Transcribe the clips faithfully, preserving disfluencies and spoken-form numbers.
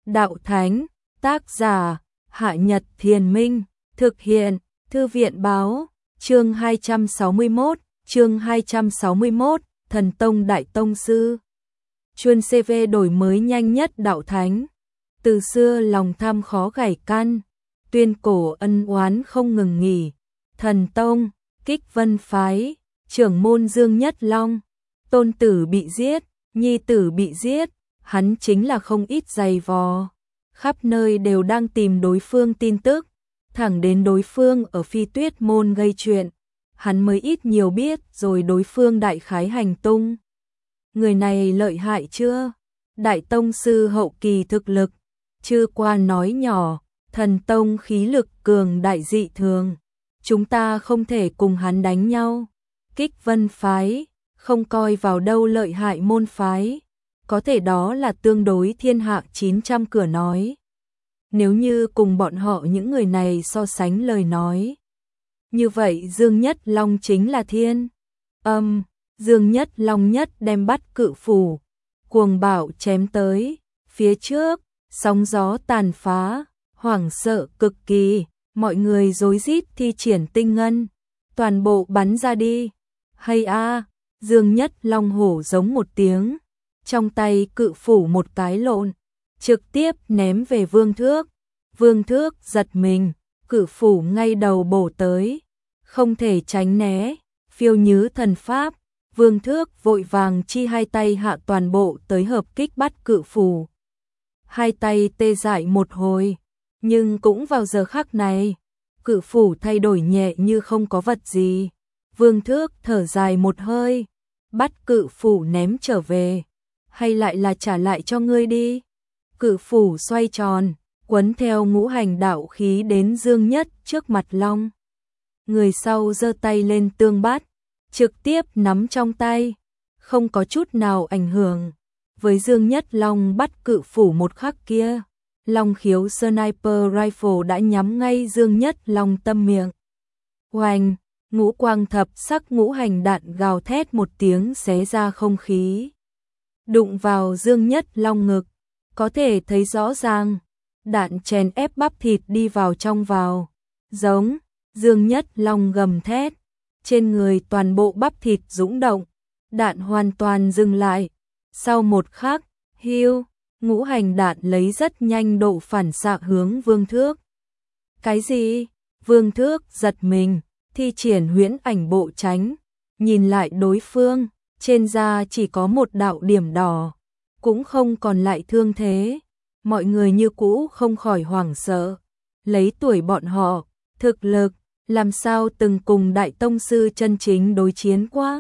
Đạo Thánh, tác giả, Hạ Nhật Thiền Minh, thực hiện, Thư viện Báo, chương hai trăm sáu mươi mốt, chương hai trăm sáu mươi mốt, Thần Tông Đại Tông Sư. Chuyên xê vê đổi mới nhanh nhất Đạo Thánh. Từ xưa lòng tham khó gảy căn, tuyên cổ ân oán không ngừng nghỉ. Thần Tông, Kích Vân Phái, trưởng môn Dương Nhất Long, tôn tử bị giết, nhi tử bị giết, hắn chính là không ít dày vò. Khắp nơi đều đang tìm đối phương tin tức, thẳng đến đối phương ở Phi Tuyết Môn gây chuyện, hắn mới ít nhiều biết rồi đối phương đại khái hành tung. Người này lợi hại chưa? Đại tông sư hậu kỳ thực lực, Chư Qua nói nhỏ, thần tông khí lực cường đại dị thường, chúng ta không thể cùng hắn đánh nhau. Kích Vân Phái, không coi vào đâu lợi hại môn phái, có thể đó là tương đối thiên hạ chín trăm cửa nói. Nếu như cùng bọn họ những người này so sánh lời nói, như vậy Dương Nhất Long chính là thiên. Âm, Dương Nhất Long nhất đem bắt cự phủ, cuồng bạo chém tới, phía trước, sóng gió tàn phá, hoảng sợ cực kỳ, mọi người rối rít thi triển tinh ngân, toàn bộ bắn ra đi. Hay a, Dương Nhất Long hổ giống một tiếng, trong tay cự phủ một cái lộn, trực tiếp ném về Vương Thước. Vương Thước giật mình, cự phủ ngay đầu bổ tới, không thể tránh né, phiêu như thần pháp. Vương Thước vội vàng chi hai tay hạ toàn bộ tới hợp kích bắt cự phủ. Hai tay tê dại một hồi, nhưng cũng vào giờ khắc này, cự phủ thay đổi nhẹ như không có vật gì. Vương Thước thở dài một hơi, bắt cự phủ ném trở về, hay lại là trả lại cho ngươi đi. Cự phủ xoay tròn, quấn theo ngũ hành đạo khí đến Dương Nhất trước mặt Long. Người sau giơ tay lên tương bắt, trực tiếp nắm trong tay, không có chút nào ảnh hưởng. Với Dương Nhất Long bắt cự phủ một khắc kia, Long khiếu sniper rifle đã nhắm ngay Dương Nhất Long tâm miệng. Oanh, ngũ quang thập sắc ngũ hành đạn gào thét một tiếng xé ra không khí. Đụng vào Dương Nhất Long ngực, có thể thấy rõ ràng, đạn chèn ép bắp thịt đi vào trong vào. Giống, Dương Nhất Long gầm thét, trên người toàn bộ bắp thịt dũng động, đạn hoàn toàn dừng lại. Sau một khắc, hiu, ngũ hành đạn lấy rất nhanh độ phản xạ hướng Vương Thước. Cái gì? Vương Thước giật mình, thi triển huyễn ảnh bộ tránh, nhìn lại đối phương, trên da chỉ có một đạo điểm đỏ, cũng không còn lại thương thế. Mọi người như cũ không khỏi hoảng sợ, lấy tuổi bọn họ, thực lực, làm sao từng cùng đại tông sư chân chính đối chiến qua.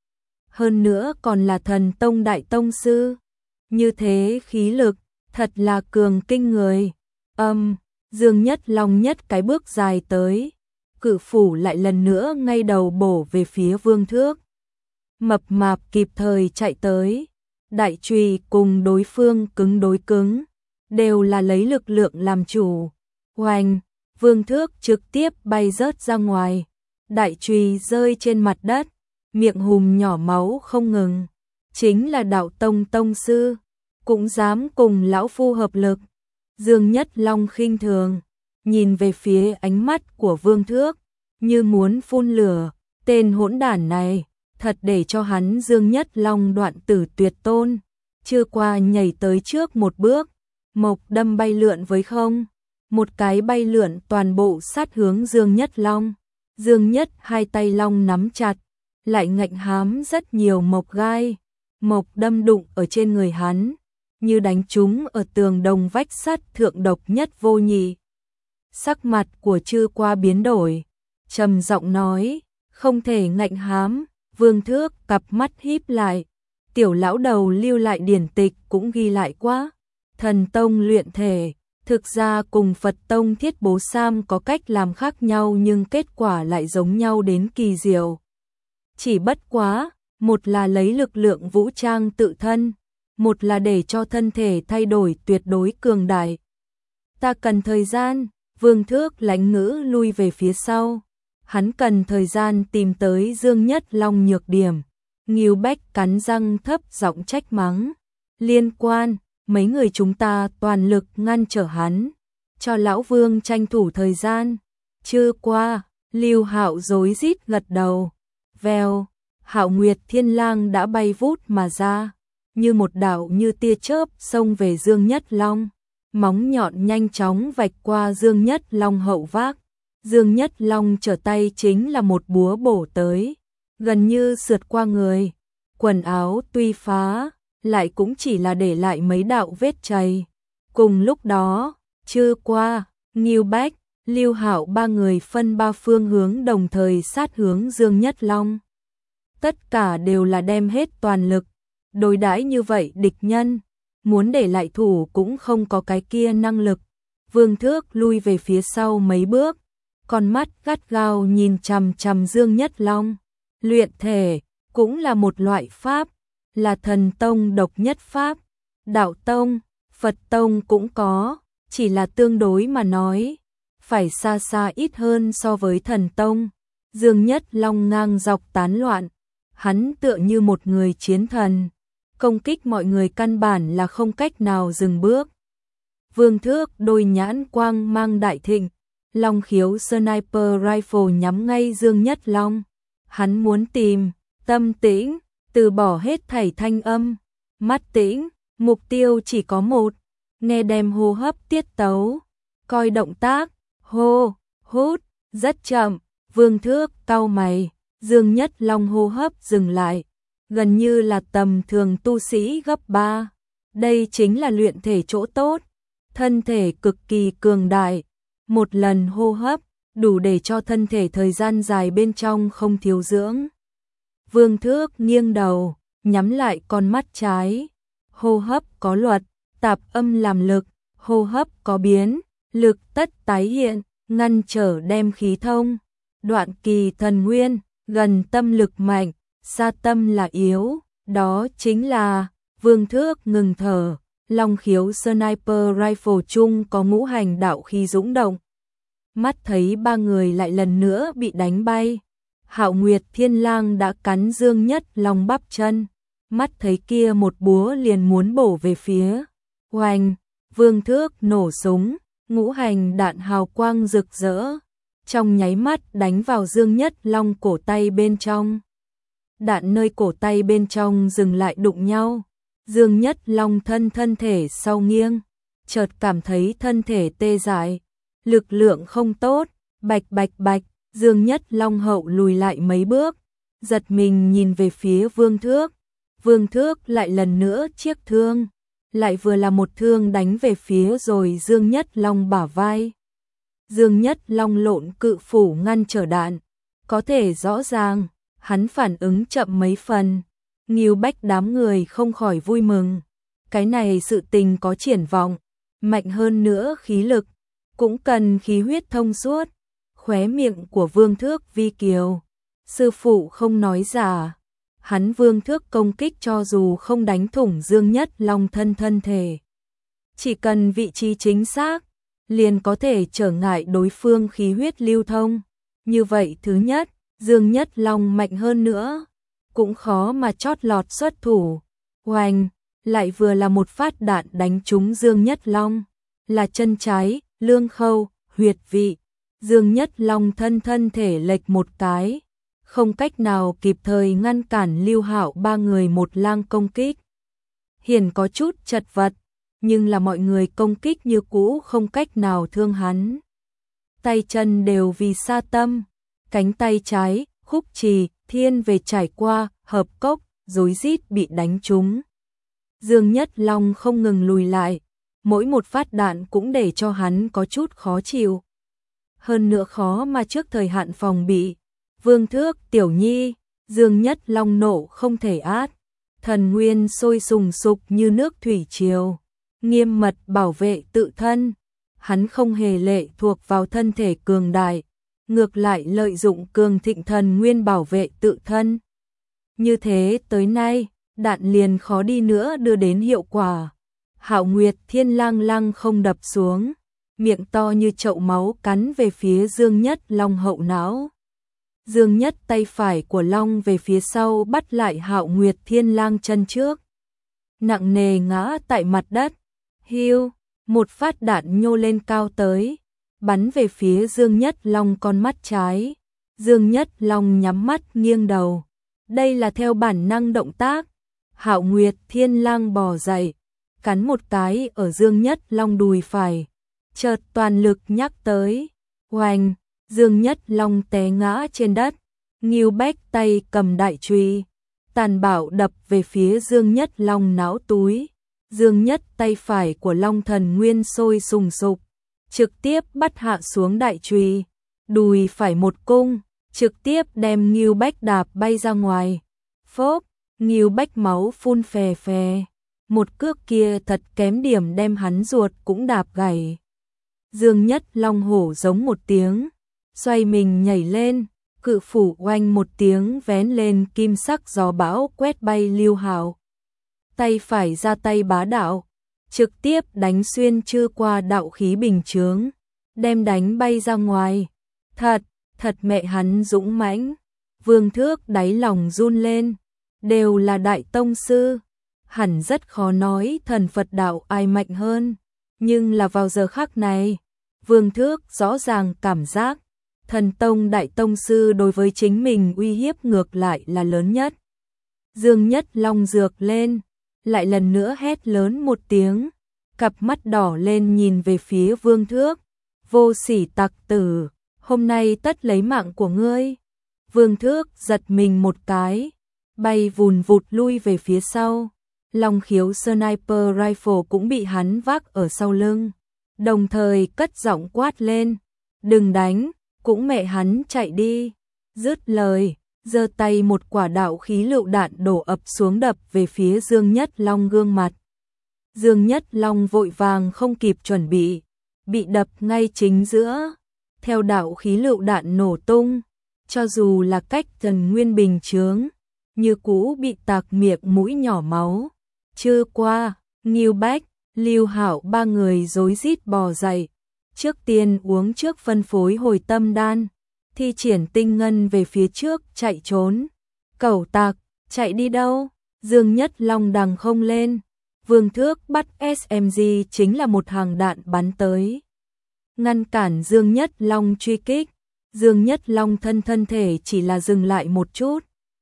Hơn nữa còn là thần tông đại tông sư, như thế khí lực, thật là cường kinh người. Âm, Dương Nhất Long nhất cái bước dài tới, cự phủ lại lần nữa ngay đầu bổ về phía Vương Thước. Mập mạp kịp thời chạy tới, đại chùy cùng đối phương cứng đối cứng, đều là lấy lực lượng làm chủ. Oanh, Vương Thước trực tiếp bay rớt ra ngoài, đại chùy rơi trên mặt đất, miệng hùm nhỏ máu không ngừng. Chính là đạo tông tông sư, cũng dám cùng lão phu hợp lực. Dương Nhất Long khinh thường, nhìn về phía ánh mắt của Vương Thước, như muốn phun lửa. Tên hỗn đản này, thật để cho hắn Dương Nhất Long đoạn tử tuyệt tôn. Chưa qua nhảy tới trước một bước, mộc đâm bay lượn với không. Một cái bay lượn toàn bộ sát hướng Dương Nhất Long. Dương Nhất hai tay long nắm chặt, lại ngạnh hám rất nhiều mộc gai. Mộc đâm đụng ở trên người hắn, như đánh trúng ở tường đồng vách sắt thượng độc nhất vô nhị. Sắc mặt của Chư Qua biến đổi, trầm giọng nói, không thể ngạnh hám. Vương Thước cặp mắt híp lại, tiểu lão đầu lưu lại điển tịch cũng ghi lại quá. Thần tông luyện thể, thực ra cùng Phật tông thiết bố sam có cách làm khác nhau nhưng kết quả lại giống nhau đến kỳ diệu. Chỉ bất quá, một là lấy lực lượng vũ trang tự thân, một là để cho thân thể thay đổi tuyệt đối cường đại. Ta cần thời gian. Vương Thước lãnh ngữ lui về phía sau. Hắn cần thời gian tìm tới Dương Nhất Long nhược điểm. Ngưu Bách cắn răng thấp giọng trách mắng. Liên quan, mấy người chúng ta toàn lực ngăn trở hắn, cho lão Vương tranh thủ thời gian. Chưa qua, Lưu Hạo rối rít gật đầu. Vèo, Hạo Nguyệt Thiên Lang đã bay vút mà ra, như một đạo như tia chớp xông về Dương Nhất Long, móng nhọn nhanh chóng vạch qua Dương Nhất Long hậu vác. Dương Nhất Long trở tay chính là một búa bổ tới, gần như sượt qua người. Quần áo tuy phá, lại cũng chỉ là để lại mấy đạo vết chày. Cùng lúc đó, Chưa qua, Ngưu Bách, Lưu Hạo ba người phân ba phương hướng đồng thời sát hướng Dương Nhất Long. Tất cả đều là đem hết toàn lực, đối đãi như vậy địch nhân, muốn để lại thủ cũng không có cái kia năng lực. Vương Thước lui về phía sau mấy bước, con mắt gắt gao nhìn chằm chằm Dương Nhất Long. Luyện thể cũng là một loại pháp, là thần tông độc nhất pháp. Đạo tông, Phật tông cũng có, chỉ là tương đối mà nói, phải xa xa ít hơn so với thần tông. Dương Nhất Long ngang dọc tán loạn, hắn tựa như một người chiến thần, công kích mọi người căn bản là không cách nào dừng bước. Vương Thước đôi nhãn quang mang đại thịnh, Long khiếu sniper rifle nhắm ngay Dương Nhất Long. Hắn muốn tìm, tâm tĩnh, từ bỏ hết thảy thanh âm, mắt tĩnh, mục tiêu chỉ có một, nghe đem hô hấp tiết tấu, coi động tác, hô, hút, rất chậm. Vương Thước cau mày, Dương Nhất Long hô hấp dừng lại, gần như là tầm thường tu sĩ gấp ba. Đây chính là luyện thể chỗ tốt, thân thể cực kỳ cường đại, một lần hô hấp đủ để cho thân thể thời gian dài bên trong không thiếu dưỡng. Vương Thước nghiêng đầu, nhắm lại con mắt trái. Hô hấp có luật, tạp âm làm lực, hô hấp có biến, lực tất tái hiện, ngăn trở đem khí thông. Đoạn kỳ thần nguyên, gần tâm lực mạnh, xa tâm là yếu, đó chính là. Vương Thước ngừng thở, Long khiếu sniper rifle chung có ngũ hành đạo khí dũng động. Mắt thấy ba người lại lần nữa bị đánh bay. Hạo Nguyệt Thiên Lang đã cắn Dương Nhất Long bắp chân, mắt thấy kia một búa liền muốn bổ về phía. Oanh, Vương Thước nổ súng, ngũ hành đạn hào quang rực rỡ, trong nháy mắt đánh vào Dương Nhất Long cổ tay bên trong. Đạn nơi cổ tay bên trong dừng lại đụng nhau. Dương Nhất Long thân thân thể sau nghiêng, chợt cảm thấy thân thể tê dại, lực lượng không tốt, bạch bạch bạch. Dương Nhất Long hậu lùi lại mấy bước, giật mình nhìn về phía Vương Thước. Vương Thước lại lần nữa chiếc thương, lại vừa là một thương đánh về phía rồi Dương Nhất Long bả vai. Dương Nhất Long lộn cự phủ ngăn trở đạn, có thể rõ ràng, hắn phản ứng chậm mấy phần. Ngưu Bách đám người không khỏi vui mừng, cái này sự tình có triển vọng, mạnh hơn nữa khí lực, cũng cần khí huyết thông suốt. Khóe miệng của Vương Thước vi kiều, sư phụ không nói giả, hắn Vương Thước công kích cho dù không đánh thủng Dương Nhất Long thân thân thể, chỉ cần vị trí chính xác, liền có thể trở ngại đối phương khí huyết lưu thông. Như vậy thứ nhất, Dương Nhất Long mạnh hơn nữa, cũng khó mà chót lọt xuất thủ. Oanh, lại vừa là một phát đạn đánh trúng Dương Nhất Long, là chân trái, lương khâu, huyệt vị. Dương Nhất Long thân thân thể lệch một cái, không cách nào kịp thời ngăn cản Lưu Hạo ba người một lang công kích. Hiển có chút chật vật, nhưng là mọi người công kích như cũ không cách nào thương hắn. Tay chân đều vì sa tâm, cánh tay trái, khúc trì, thiên về trải qua, hợp cốc, rối rít bị đánh trúng. Dương Nhất Long không ngừng lùi lại, mỗi một phát đạn cũng để cho hắn có chút khó chịu. Hơn nữa khó mà trước thời hạn phòng bị. Vương Thước, Tiểu Nhi, Dương Nhất Long nộ không thể át, thần nguyên sôi sùng sục như nước thủy triều, nghiêm mật bảo vệ tự thân. Hắn không hề lệ thuộc vào thân thể cường đại, ngược lại lợi dụng cường thịnh thần nguyên bảo vệ tự thân. Như thế tới nay, đạn liền khó đi nữa đưa đến hiệu quả. Hạo Nguyệt Thiên Lang lăng không đập xuống, miệng to như chậu máu cắn về phía Dương Nhất Long hậu não. Dương Nhất tay phải của Long về phía sau bắt lại Hạo Nguyệt Thiên Lang chân trước, nặng nề ngã tại mặt đất, Hiu, một phát đạn nhô lên cao tới, bắn về phía Dương Nhất Long con mắt trái. Dương Nhất Long nhắm mắt nghiêng đầu. Đây là theo bản năng động tác. Hạo Nguyệt Thiên Lang bò dậy, cắn một cái ở Dương Nhất Long đùi phải. Chợt toàn lực nhắc tới. Oanh, Dương Nhất Long té ngã trên đất. Ngưu Bách tay cầm đại chùy, tàn bạo đập về phía Dương Nhất Long não túi. Dương Nhất tay phải của Long Thần Nguyên sôi sùng sục, trực tiếp bắt hạ xuống đại chùy, đùi phải một cung, trực tiếp đem Ngưu Bách đạp bay ra ngoài. Phốp, Ngưu Bách máu phun phè phè, một cước kia thật kém điểm đem hắn ruột cũng đạp gãy. Dương Nhất Long hổ giống một tiếng, xoay mình nhảy lên, cự phủ oanh một tiếng vén lên, kim sắc gió bão quét bay Lưu Hạo. Tay phải ra tay bá đạo, trực tiếp đánh xuyên chư qua đạo khí bình chướng, đem đánh bay ra ngoài. Thật, thật mẹ hắn dũng mãnh. Vương Thước đáy lòng run lên, đều là đại tông sư, hẳn rất khó nói thần Phật đạo ai mạnh hơn, nhưng là vào giờ khắc này, Vương Thước rõ ràng cảm giác thần tông đại tông sư đối với chính mình uy hiếp ngược lại là lớn nhất. Dương Nhất Long dược lên, lại lần nữa hét lớn một tiếng, cặp mắt đỏ lên nhìn về phía Vương Thước. Vô sỉ tặc tử, hôm nay tất lấy mạng của ngươi. Vương Thước giật mình một cái, bay vùn vụt lui về phía sau. Long khiếu sniper rifle cũng bị hắn vác ở sau lưng, đồng thời cất giọng quát lên, đừng đánh, cũng mẹ hắn chạy đi. Dứt lời, giơ tay một quả đạo khí lựu đạn đổ ập xuống đập về phía Dương Nhất Long gương mặt. Dương Nhất Long vội vàng không kịp chuẩn bị, bị đập ngay chính giữa. Theo đạo khí lựu đạn nổ tung, cho dù là cách gần nguyên bình chướng, như cũ bị tạc miệng mũi nhỏ máu. Chưa qua, Ngưu Bách, Lưu Hạo ba người rối rít bò dậy, trước tiên uống trước phân phối hồi tâm đan, thi triển tinh ngân về phía trước chạy trốn. Cẩu tạc, chạy đi đâu? Dương Nhất Long đằng không lên, Vương Thước bắt ét em giê chính là một hàng đạn bắn tới, ngăn cản Dương Nhất Long truy kích. Dương Nhất Long thân thân thể chỉ là dừng lại một chút,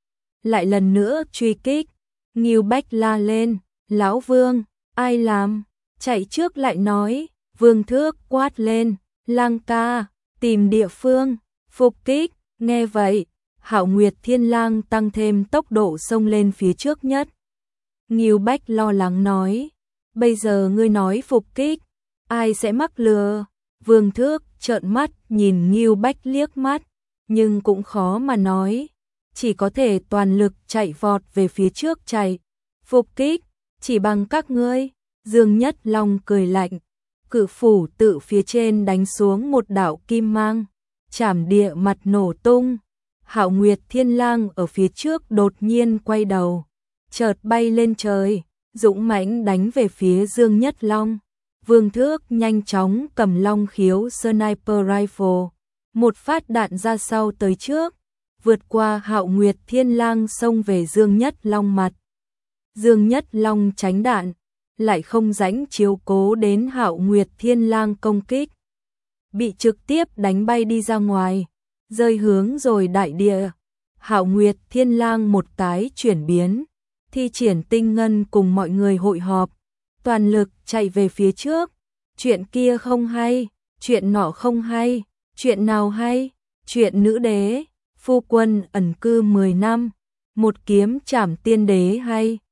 lại lần nữa truy kích. Ngưu Bách la lên, lão Vương, ai làm? Chạy trước lại nói. Vương Thước quát lên, Lang ca, tìm địa phương, phục kích. Nghe vậy, Hạo Nguyệt Thiên Lang tăng thêm tốc độ xông lên phía trước nhất. Ngưu Bách lo lắng nói, bây giờ ngươi nói phục kích, ai sẽ mắc lừa? Vương Thước trợn mắt nhìn Ngưu Bách liếc mắt, nhưng cũng khó mà nói, chỉ có thể toàn lực chạy vọt về phía trước chạy. Phục kích, chỉ bằng các ngươi. Dương Nhất Long cười lạnh, cự phủ tự phía trên đánh xuống một đạo kim mang, chảm địa mặt nổ tung. Hạo Nguyệt Thiên Lang ở phía trước đột nhiên quay đầu, chợt bay lên trời, dũng mãnh đánh về phía Dương Nhất Long. Vương Thước nhanh chóng cầm long khiếu sniper rifle, một phát đạn ra sau tới trước, vượt qua Hạo Nguyệt Thiên Lang xông về Dương Nhất Long mặt. Dương Nhất Long tránh đạn, lại không rãnh chiếu cố đến Hạo Nguyệt Thiên Lang công kích, bị trực tiếp đánh bay đi ra ngoài, rơi hướng rồi đại địa. Hạo Nguyệt Thiên Lang một cái chuyển biến, thi triển tinh ngân cùng mọi người hội họp, toàn lực chạy về phía trước. Chuyện kia không hay, chuyện nọ không hay, chuyện nào hay? Chuyện nữ đế, phu quân ẩn cư mười năm, một kiếm trảm tiên đế hay?